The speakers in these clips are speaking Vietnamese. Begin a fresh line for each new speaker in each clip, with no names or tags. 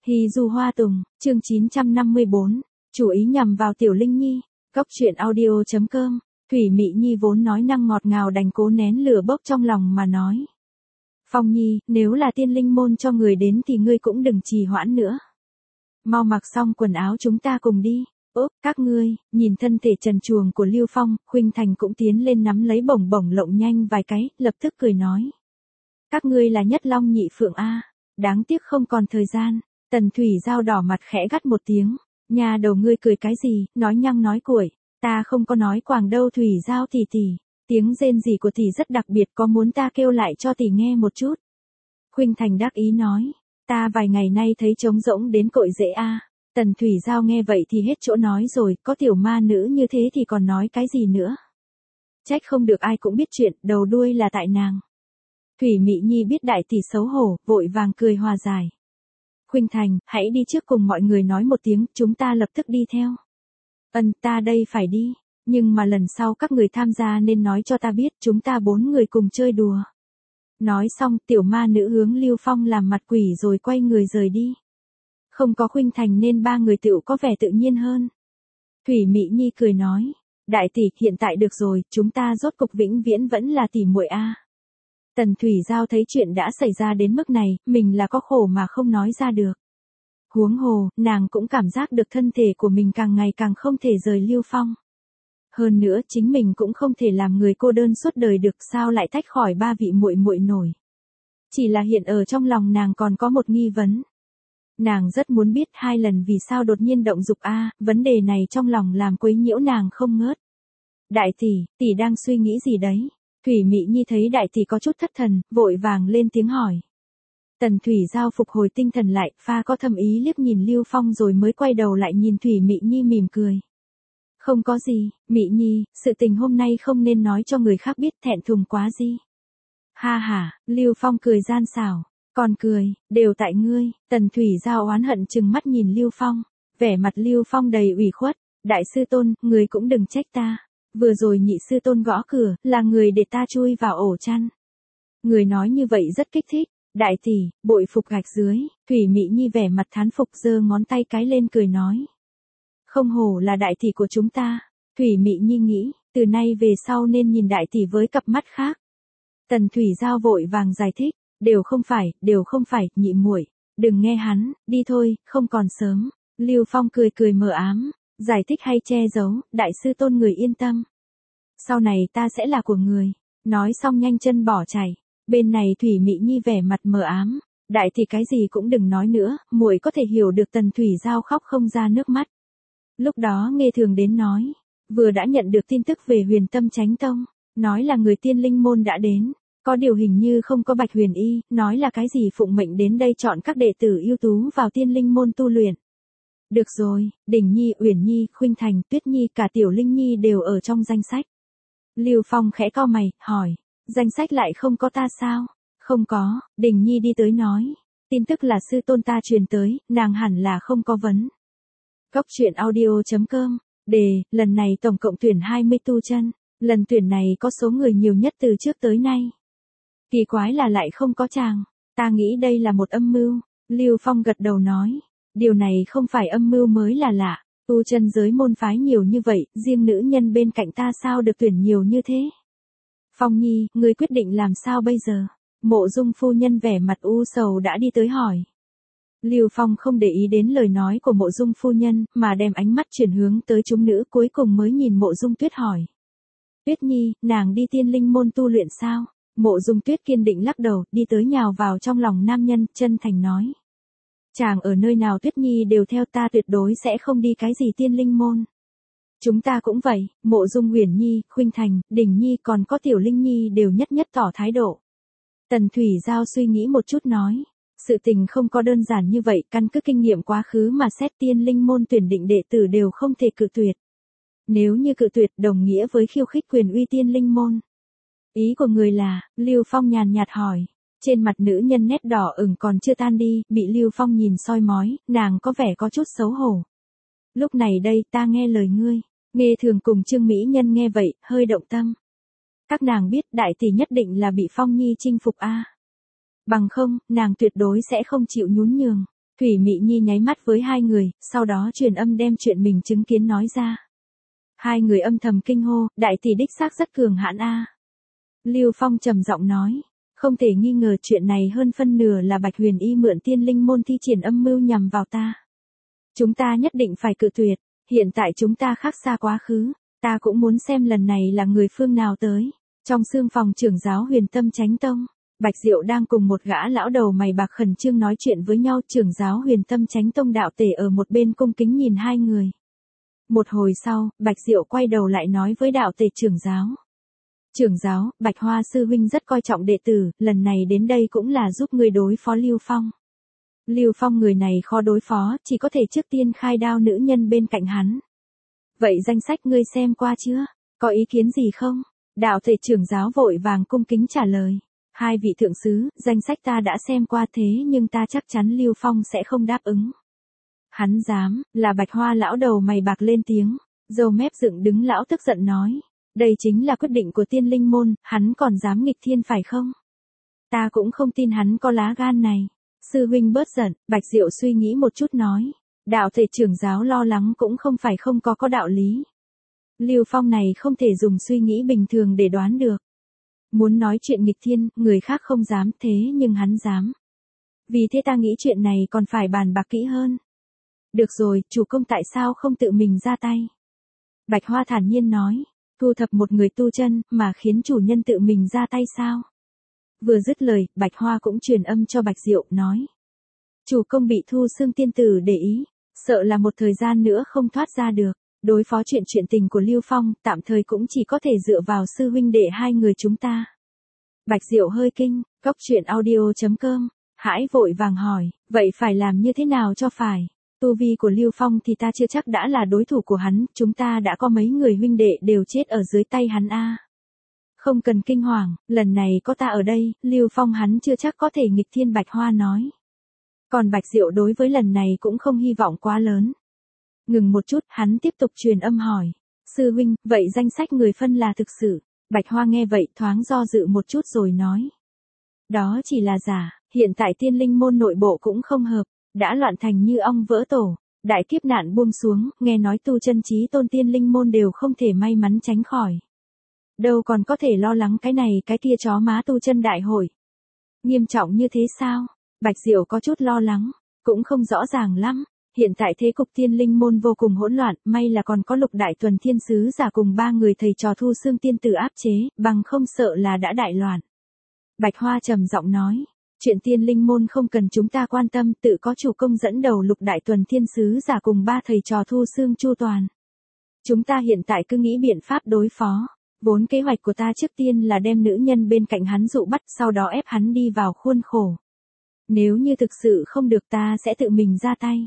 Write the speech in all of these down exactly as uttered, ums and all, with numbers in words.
Hy du hoa tùng, chương chín trăm năm mươi bốn, chủ ý nhằm vào Tiểu Linh Nhi, góc truyện audio chấm com, Thủy Mị Nhi vốn nói năng ngọt ngào đành cố nén lửa bốc trong lòng mà nói. Phong Nhi, nếu là tiên linh môn cho người đến thì ngươi cũng đừng trì hoãn nữa. Mau mặc xong quần áo chúng ta cùng đi. Ốp, các ngươi, nhìn thân thể trần truồng của Lưu Phong, Khuynh Thành cũng tiến lên nắm lấy bổng bổng lộng nhanh vài cái, lập tức cười nói. Các ngươi là nhất long nhị phượng A, đáng tiếc không còn thời gian. Tần Thủy Giao đỏ mặt khẽ gắt một tiếng, nhà đầu ngươi cười cái gì, nói nhăng nói cuội, ta không có nói quảng đâu Thủy Giao tỷ tỷ, tiếng rên rỉ của tỷ rất đặc biệt, có muốn ta kêu lại cho tỷ nghe một chút. Khuynh Thành đắc ý nói, ta vài ngày nay thấy trống rỗng đến cội rễ a. Tần Thủy Giao nghe vậy thì hết chỗ nói rồi, có tiểu ma nữ như thế thì còn nói cái gì nữa. Trách không được ai cũng biết chuyện, đầu đuôi là tại nàng. Thủy Mị Nhi biết đại tỷ xấu hổ, vội vàng cười hòa giải. Khuynh Thành, hãy đi trước cùng mọi người nói một tiếng, chúng ta lập tức đi theo. Ân, ta đây phải đi, nhưng mà lần sau các người tham gia nên nói cho ta biết, chúng ta bốn người cùng chơi đùa. Nói xong, tiểu ma nữ hướng Lưu Phong làm mặt quỷ rồi quay người rời đi. Không có Khuynh Thành nên ba người tựu có vẻ tự nhiên hơn. Thủy Mị Nhi cười nói, đại tỷ, hiện tại được rồi, chúng ta rốt cục vĩnh viễn vẫn là tỷ muội a. Tần Thủy Giao thấy chuyện đã xảy ra đến mức này, mình là có khổ mà không nói ra được. Huống hồ, nàng cũng cảm giác được thân thể của mình càng ngày càng không thể rời Lưu Phong. Hơn nữa, chính mình cũng không thể làm người cô đơn suốt đời được, sao lại tách khỏi ba vị muội muội nổi. Chỉ là hiện ở trong lòng nàng còn có một nghi vấn. Nàng rất muốn biết hai lần vì sao đột nhiên động dục a, vấn đề này trong lòng làm quấy nhiễu nàng không ngớt. Đại tỷ, tỷ đang suy nghĩ gì đấy? Thủy Mị Nhi thấy đại tỷ có chút thất thần, vội vàng lên tiếng hỏi. Tần Thủy Giao phục hồi tinh thần lại, pha có thầm ý liếc nhìn Lưu Phong rồi mới quay đầu lại nhìn Thủy Mị Nhi mỉm cười. Không có gì, Mị Nhi, sự tình hôm nay không nên nói cho người khác biết, thẹn thùng quá gì. Ha ha, Lưu Phong cười gian xảo, còn cười, đều tại ngươi. Tần Thủy Giao oán hận chừng mắt nhìn Lưu Phong, vẻ mặt Lưu Phong đầy ủy khuất, đại sư tôn, người cũng đừng trách ta. Vừa rồi nhị sư tôn gõ cửa, là người để ta chui vào ổ chăn. Người nói như vậy rất kích thích, đại tỷ, bội phục gạch dưới. Thủy Mị Nhi vẻ mặt thán phục giơ ngón tay cái lên cười nói. Không hổ là đại tỷ của chúng ta. Thủy Mị Nhi nghĩ, từ nay về sau nên nhìn đại tỷ với cặp mắt khác. Tần Thủy Giao vội vàng giải thích, đều không phải, đều không phải, nhị muội, đừng nghe hắn, đi thôi, không còn sớm. Lưu Phong cười cười mờ ám, giải thích hay che giấu, đại sư tôn người yên tâm. Sau này ta sẽ là của người. Nói xong nhanh chân bỏ chạy. Bên này Thủy Mị Nhi vẻ mặt mờ ám, đại tỷ cái gì cũng đừng nói nữa, muội có thể hiểu được. Tần Thủy Giao khóc không ra nước mắt. Lúc đó Nghê Thường đến nói, vừa đã nhận được tin tức về Huyền Tâm Chánh Tông, nói là người tiên linh môn đã đến, có điều hình như không có Bạch Huyền Y, nói là cái gì phụng mệnh đến đây chọn các đệ tử ưu tú vào tiên linh môn tu luyện. Được rồi, Đình Nhi, Uyển Nhi, Khuynh Thành, Tuyết Nhi, cả Tiểu Linh Nhi đều ở trong danh sách. Lưu Phong khẽ cau mày, hỏi, danh sách lại không có ta sao? Không có, Đình Nhi đi tới nói, tin tức là sư tôn ta truyền tới, nàng hẳn là không có vấn. Góc truyện audio chấm com, đề, lần này tổng cộng tuyển hai mươi tu chân, lần tuyển này có số người nhiều nhất từ trước tới nay. Kỳ quái là lại không có chàng, ta nghĩ đây là một âm mưu. Lưu Phong gật đầu nói, điều này không phải âm mưu mới là lạ, tu chân giới môn phái nhiều như vậy, riêng nữ nhân bên cạnh ta sao được tuyển nhiều như thế. Phong Nhi, ngươi quyết định làm sao bây giờ? Mộ Dung phu nhân vẻ mặt u sầu đã đi tới hỏi. Lưu Phong không để ý đến lời nói của Mộ Dung phu nhân, mà đem ánh mắt chuyển hướng tới chúng nữ, cuối cùng mới nhìn Mộ Dung Tuyết hỏi. Tuyết Nhi, nàng đi tiên linh môn tu luyện sao? Mộ Dung Tuyết kiên định lắc đầu, đi tới nhào vào trong lòng nam nhân, chân thành nói. Chàng ở nơi nào Tuyết Nhi đều theo ta, tuyệt đối sẽ không đi cái gì tiên linh môn. Chúng ta cũng vậy, Mộ Dung Uyển Nhi, Khuynh Thành, Đình Nhi còn có Tiểu Linh Nhi đều nhất nhất tỏ thái độ. Tần Thủy Giao suy nghĩ một chút nói. Sự tình không có đơn giản như vậy, căn cứ kinh nghiệm quá khứ mà xét tiên linh môn tuyển định đệ tử đều không thể cự tuyệt. Nếu như cự tuyệt đồng nghĩa với khiêu khích quyền uy tiên linh môn. Ý của người là, Lưu Phong nhàn nhạt hỏi. Trên mặt nữ nhân nét đỏ ửng còn chưa tan đi, bị Lưu Phong nhìn soi mói, nàng có vẻ có chút xấu hổ. Lúc này đây ta nghe lời ngươi. Nghê Thường cùng Trương Mỹ Nhân nghe vậy, hơi động tâm. Các nàng biết đại tỷ nhất định là bị Phong Nhi chinh phục a. Bằng không, nàng tuyệt đối sẽ không chịu nhún nhường. Thủy Mị Nhi nháy mắt với hai người, sau đó truyền âm đem chuyện mình chứng kiến nói ra. Hai người âm thầm kinh hô, đại tỷ đích xác rất cường hãn a. Lưu Phong trầm giọng nói, không thể nghi ngờ chuyện này hơn phân nửa là Bạch Huyền Y mượn tiên linh môn thi triển âm mưu nhằm vào ta. Chúng ta nhất định phải cự tuyệt, hiện tại chúng ta khác xa quá khứ, ta cũng muốn xem lần này là người phương nào tới. Trong xương phòng trưởng giáo Huyền Tâm Chánh Tông, Bạch Diệu đang cùng một gã lão đầu mày bạc khẩn trương nói chuyện với nhau, trưởng giáo Huyền Tâm Chánh Tông đạo tể ở một bên cung kính nhìn hai người. Một hồi sau, Bạch Diệu quay đầu lại nói với đạo tể trưởng giáo. Trưởng giáo, Bạch Hoa sư huynh rất coi trọng đệ tử, lần này đến đây cũng là giúp người đối phó Lưu Phong. Lưu Phong người này khó đối phó, chỉ có thể trước tiên khai đao nữ nhân bên cạnh hắn. Vậy danh sách ngươi xem qua chưa? Có ý kiến gì không? Đạo tể trưởng giáo vội vàng cung kính trả lời. Hai vị thượng sứ, danh sách ta đã xem qua thế nhưng ta chắc chắn Lưu Phong sẽ không đáp ứng. Hắn dám, là Bạch Hoa lão đầu mày bạc lên tiếng, râu mép dựng đứng lão tức giận nói. Đây chính là quyết định của tiên linh môn, hắn còn dám nghịch thiên phải không? Ta cũng không tin hắn có lá gan này. Sư huynh bớt giận, Bạch Diệu suy nghĩ một chút nói. Đạo thể trưởng giáo lo lắng cũng không phải không có có đạo lý. Lưu Phong này không thể dùng suy nghĩ bình thường để đoán được. Muốn nói chuyện nghịch thiên, người khác không dám thế nhưng hắn dám. Vì thế ta nghĩ chuyện này còn phải bàn bạc kỹ hơn. Được rồi, chủ công tại sao không tự mình ra tay? Bạch Hoa thản nhiên nói. Thu thập một người tu chân, mà khiến chủ nhân tự mình ra tay sao? Vừa dứt lời, Bạch Hoa cũng truyền âm cho Bạch Diệu, nói. Chủ công bị Thu Xương tiên tử để ý, sợ là một thời gian nữa không thoát ra được. Đối phó chuyện chuyện tình của Lưu Phong, tạm thời cũng chỉ có thể dựa vào sư huynh đệ hai người chúng ta. Bạch Diệu hơi kinh, góc truyện audio chấm com, hãi vội vàng hỏi, vậy phải làm như thế nào cho phải? Tu vi của Lưu Phong thì ta chưa chắc đã là đối thủ của hắn, chúng ta đã có mấy người huynh đệ đều chết ở dưới tay hắn a. Không cần kinh hoàng, lần này có ta ở đây, Lưu Phong hắn chưa chắc có thể nghịch thiên. Bạch Hoa nói. Còn Bạch Diệu đối với lần này cũng không hy vọng quá lớn. Ngừng một chút, hắn tiếp tục truyền âm hỏi. Sư huynh, vậy danh sách người phân là thực sự? Bạch Hoa nghe vậy thoáng do dự một chút rồi nói. Đó chỉ là giả, hiện tại tiên linh môn nội bộ cũng không hợp. Đã loạn thành như ong vỡ tổ, đại kiếp nạn buông xuống, nghe nói tu chân chí tôn tiên linh môn đều không thể may mắn tránh khỏi. Đâu còn có thể lo lắng cái này cái kia chó má tu chân đại hội. Nghiêm trọng như thế sao? Bạch Diệu có chút lo lắng, cũng không rõ ràng lắm. Hiện tại thế cục tiên linh môn vô cùng hỗn loạn, may là còn có Lục Đại Tuần Thiên Sứ giả cùng ba người thầy trò Thu Xương tiên tử áp chế, bằng không sợ là đã đại loạn. Bạch Hoa trầm giọng nói. Chuyện tiên linh môn không cần chúng ta quan tâm, tự có chủ công dẫn đầu Lục Đại Tuần Thiên Sứ giả cùng ba thầy trò Thu Xương chu toàn. Chúng ta hiện tại cứ nghĩ biện pháp đối phó. Vốn kế hoạch của ta trước tiên là đem nữ nhân bên cạnh hắn dụ bắt, sau đó ép hắn đi vào khuôn khổ. Nếu như thực sự không được ta sẽ tự mình ra tay.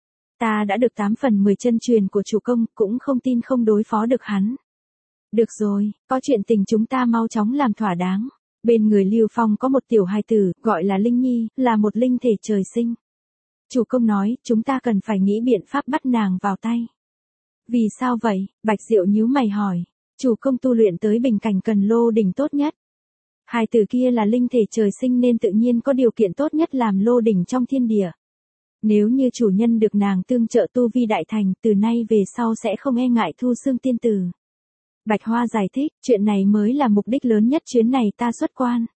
Ta đã được tám phần mười chân truyền của chủ công, cũng không tin không đối phó được hắn. Được rồi, có chuyện tình chúng ta mau chóng làm thỏa đáng. Bên người Lưu Phong có một tiểu hài tử, gọi là Linh Nhi, là một linh thể trời sinh. Chủ công nói, chúng ta cần phải nghĩ biện pháp bắt nàng vào tay. Vì sao vậy? Bạch Diệu nhíu mày hỏi. Chủ công tu luyện tới bình cảnh cần lô đỉnh tốt nhất. Hài tử kia là linh thể trời sinh nên tự nhiên có điều kiện tốt nhất làm lô đỉnh trong thiên địa. Nếu như chủ nhân được nàng tương trợ tu vi đại thành, từ nay về sau sẽ không e ngại Thu Xương tiên tử. Bạch Hoa giải thích, chuyện này mới là mục đích lớn nhất chuyến này ta xuất quan.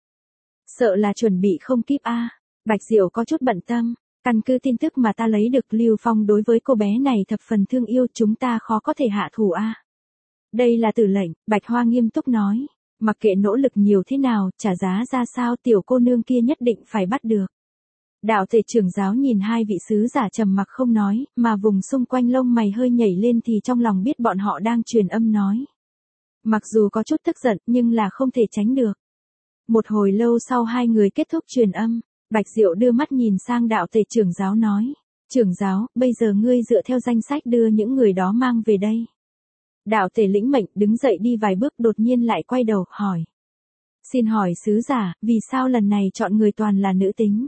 Sợ là chuẩn bị không kíp a. Bạch Diệu có chút bận tâm, căn cứ tin tức mà ta lấy được Lưu Phong đối với cô bé này thập phần thương yêu, chúng ta khó có thể hạ thủ a. Đây là tử lệnh, Bạch Hoa nghiêm túc nói, mặc kệ nỗ lực nhiều thế nào, trả giá ra sao tiểu cô nương kia nhất định phải bắt được. Đạo thể trưởng giáo nhìn hai vị sứ giả trầm mặc không nói, mà vùng xung quanh lông mày hơi nhảy lên thì trong lòng biết bọn họ đang truyền âm nói. Mặc dù có chút tức giận nhưng là không thể tránh được. Một hồi lâu sau hai người kết thúc truyền âm, Bạch Diệu đưa mắt nhìn sang đạo tể trưởng giáo nói. Trưởng giáo, bây giờ ngươi dựa theo danh sách đưa những người đó mang về đây. Đạo tể lĩnh mệnh đứng dậy đi vài bước đột nhiên lại quay đầu, hỏi. Xin hỏi sứ giả, vì sao lần này chọn người toàn là nữ tính?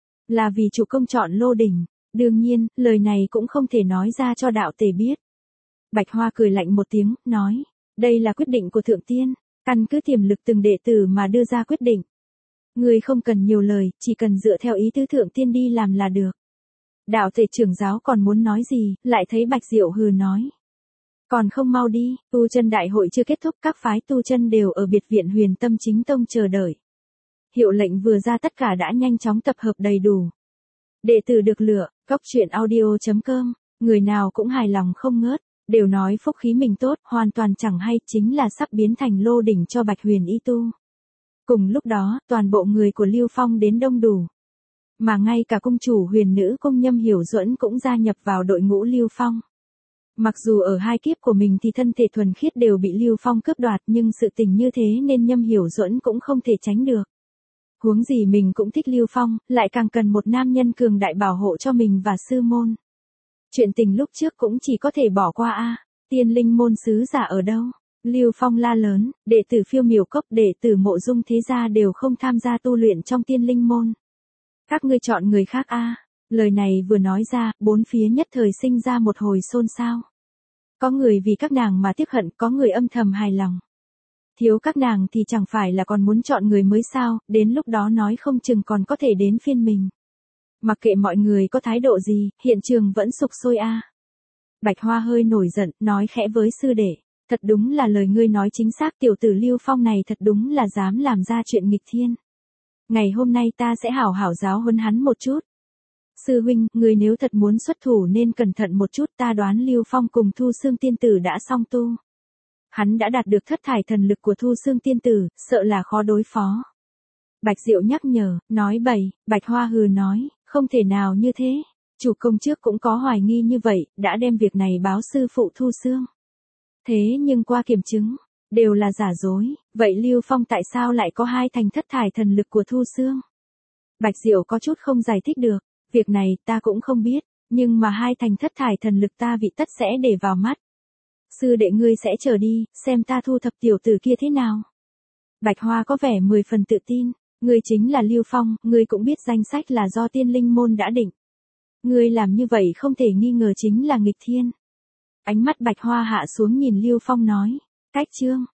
Là vì chủ công chọn lô đỉnh. Đương nhiên, lời này cũng không thể nói ra cho đạo tể biết. Bạch Hoa cười lạnh một tiếng, nói. Đây là quyết định của thượng tiên, căn cứ tiềm lực từng đệ tử mà đưa ra quyết định. Người không cần nhiều lời, chỉ cần dựa theo ý tứ thượng tiên đi làm là được. Đạo tể trưởng giáo còn muốn nói gì, lại thấy Bạch Diệu hừ nói. Còn không mau đi, tu chân đại hội chưa kết thúc, các phái tu chân đều ở biệt viện Huyền Tâm Chính Tông chờ đợi. Hiệu lệnh vừa ra tất cả đã nhanh chóng tập hợp đầy đủ. Đệ tử được lựa, góc truyện audio chấm com, người nào cũng hài lòng không ngớt, đều nói phúc khí mình tốt, hoàn toàn chẳng hay chính là sắp biến thành lô đỉnh cho Bạch Huyền y tu. Cùng lúc đó, toàn bộ người của Lưu Phong đến đông đủ. Mà ngay cả cung chủ Huyền Nữ Cung Nhâm Hiểu Duẫn cũng gia nhập vào đội ngũ Lưu Phong. Mặc dù ở hai kiếp của mình thì thân thể thuần khiết đều bị Lưu Phong cướp đoạt, nhưng sự tình như thế nên Nhâm Hiểu Duẫn cũng không thể tránh được. Huống gì mình cũng thích Lưu Phong, lại càng cần một nam nhân cường đại bảo hộ cho mình và sư môn. Chuyện tình lúc trước cũng chỉ có thể bỏ qua a. Tiên linh môn sứ giả ở đâu? Lưu Phong la lớn, đệ tử Phiêu Miểu Cốc, đệ tử Mộ Dung thế gia đều không tham gia tu luyện trong tiên linh môn. Các ngươi chọn người khác a. Lời này vừa nói ra, bốn phía nhất thời sinh ra một hồi xôn xao. Có người vì các nàng mà tiếc hận, có người âm thầm hài lòng. Thiếu các nàng thì chẳng phải là còn muốn chọn người mới sao, đến lúc đó nói không chừng còn có thể đến phiên mình. Mặc kệ mọi người có thái độ gì, hiện trường vẫn sục sôi a. Bạch Hoa hơi nổi giận, nói khẽ với sư đệ, thật đúng là lời ngươi nói chính xác, tiểu tử Lưu Phong này thật đúng là dám làm ra chuyện nghịch thiên. Ngày hôm nay ta sẽ hảo hảo giáo huấn hắn một chút. Sư huynh, người nếu thật muốn xuất thủ nên cẩn thận một chút, ta đoán Lưu Phong cùng Thu Xương tiên tử đã song tu. Hắn đã đạt được thất thải thần lực của Thu Xương tiên tử, sợ là khó đối phó. Bạch Diệu nhắc nhở, nói bậy. Bạch Hoa hừ nói, không thể nào như thế. Chủ công trước cũng có hoài nghi như vậy, đã đem việc này báo sư phụ Thu Xương. Thế nhưng qua kiểm chứng, đều là giả dối, vậy Lưu Phong tại sao lại có hai thành thất thải thần lực của Thu Xương? Bạch Diệu có chút không giải thích được, việc này ta cũng không biết, nhưng mà hai thành thất thải thần lực ta vị tất sẽ để vào mắt. Sư đệ ngươi sẽ chờ đi, xem ta thu thập tiểu tử kia thế nào. Bạch Hoa có vẻ mười phần tự tin, ngươi chính là Lưu Phong, ngươi cũng biết danh sách là do tiên linh môn đã định. Ngươi làm như vậy không thể nghi ngờ chính là nghịch thiên. Ánh mắt Bạch Hoa hạ xuống nhìn Lưu Phong nói, cách chương,